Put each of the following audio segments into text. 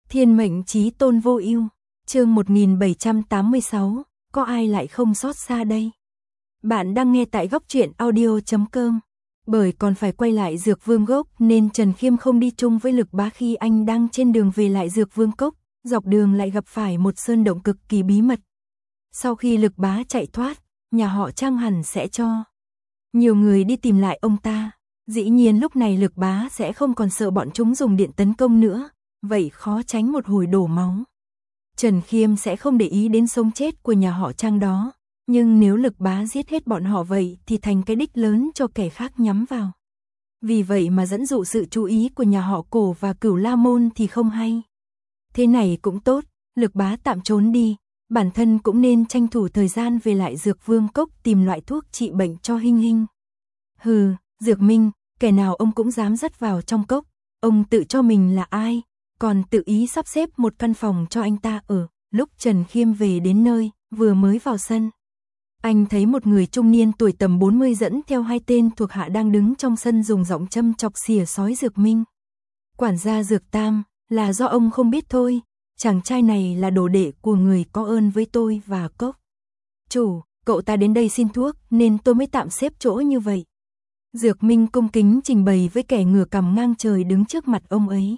Thiên mệnh chí tôn vô ưu, chương 1786, có ai lại không xót xa đây? Bạn đang nghe tại góc truyện audio.com. Bởi còn phải quay lại Dược Vương Cốc nên Trần Khiêm không đi chung với Lực Bá khi anh đang trên đường về lại Dược Vương Cốc, dọc đường lại gặp phải một sơn động cực kỳ bí mật. Sau khi Lực Bá chạy thoát, nhà họ Trang hẳn sẽ cho nhiều người đi tìm lại ông ta. Dĩ nhiên lúc này Lực Bá sẽ không còn sợ bọn chúng dùng điện tấn công nữa, vậy khó tránh một hồi đổ máu. Trần Khiêm sẽ không để ý đến sống chết của nhà họ Trang đó, nhưng nếu Lực Bá giết hết bọn họ vậy thì thành cái đích lớn cho kẻ khác nhắm vào. Vì vậy mà dẫn dụ sự chú ý của nhà họ Cổ và Cửu La Môn thì không hay. Thế này cũng tốt, Lực Bá tạm trốn đi, bản thân cũng nên tranh thủ thời gian về lại Dược Vương Cốc tìm loại thuốc trị bệnh cho Hinh Hinh. Hừ, Dược Minh, kẻ nào ông cũng dám dắt vào trong cốc, ông tự cho mình là ai, còn tự ý sắp xếp một căn phòng cho anh ta ở. Lúc Trần Khiêm về đến nơi, vừa mới vào sân, anh thấy một người trung niên tuổi tầm 40 dẫn theo hai tên thuộc hạ đang đứng trong sân dùng giọng châm chọc xỉa xói Dược Minh. Quản gia Dược Tam, là do ông không biết thôi, chàng trai này là đồ đệ của người có ơn với tôi và cốc chủ, cậu ta đến đây xin thuốc nên tôi mới tạm xếp chỗ như vậy. Dược Minh cung kính trình bày với kẻ ngửa cằm ngang trời đứng trước mặt ông ấy.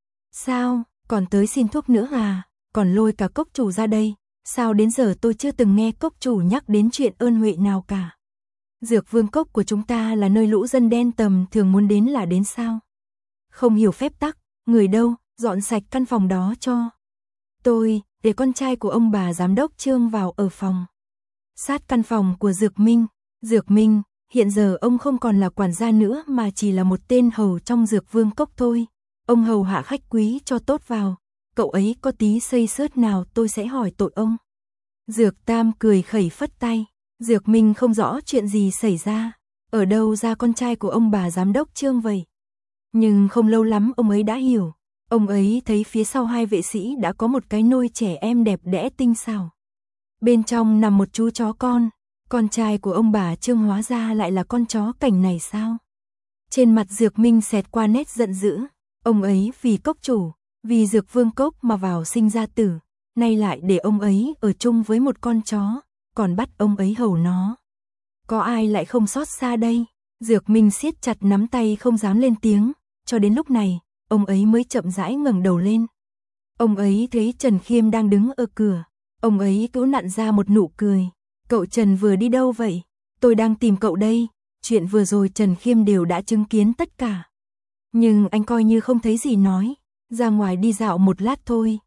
Sao, còn tới xin thuốc nữa à, còn lôi cả cốc chủ ra đây, sao đến giờ tôi chưa từng nghe cốc chủ nhắc đến chuyện ơn huệ nào cả. Dược Vương Cốc của chúng ta là nơi lũ dân đen tầm thường muốn đến là đến sao? Không hiểu phép tắc, người đâu, dọn sạch căn phòng đó cho tôi, để con trai của ông bà giám đốc Trương vào ở phòng sát căn phòng của Dược Minh. Dược Minh, hiện giờ ông không còn là quản gia nữa mà chỉ là một tên hầu trong Dược Vương Cốc thôi. Ông hầu hạ khách quý cho tốt vào, cậu ấy có tí xây xớt nào tôi sẽ hỏi tội ông. Dược Tam cười khẩy phất tay, Dược Minh không rõ chuyện gì xảy ra, ở đâu ra con trai của ông bà giám đốc Trương vậy. Nhưng không lâu lắm ông ấy đã hiểu, ông ấy thấy phía sau hai vệ sĩ đã có một cái nôi trẻ em đẹp đẽ tinh xảo. Bên trong nằm một chú chó con trai của ông bà Trương hóa ra lại là con chó cảnh này sao? Trên mặt Dược Minh xẹt qua nét giận dữ, ông ấy vì cốc chủ, vì Dược Vương Cốc mà vào sinh ra tử, nay lại để ông ấy ở chung với một con chó, còn bắt ông ấy hầu nó. Có ai lại không xót xa đây? Dược Minh siết chặt nắm tay không dám lên tiếng, cho đến lúc này, ông ấy mới chậm rãi ngẩng đầu lên. Ông ấy thấy Trần Khiêm đang đứng ở cửa, ông ấy cứ nặn ra một nụ cười. Cậu Trần vừa đi đâu vậy? Tôi đang tìm cậu đây, chuyện vừa rồi Trần Khiêm đều đã chứng kiến tất cả. Nhưng anh coi như không thấy gì nói, ra ngoài đi dạo một lát thôi.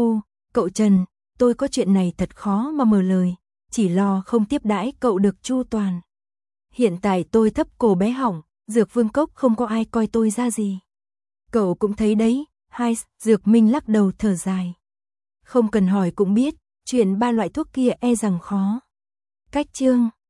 Cậu Trần, tôi có chuyện này thật khó mà mở lời, chỉ lo không tiếp đãi cậu được chu toàn. Hiện tại tôi thấp cổ bé họng, Dược Vương Cốc không có ai coi tôi ra gì. Cậu cũng thấy đấy, Dược Minh lắc đầu thở dài. Không cần hỏi cũng biết, chuyện ba loại thuốc kia e rằng khó. Cách chương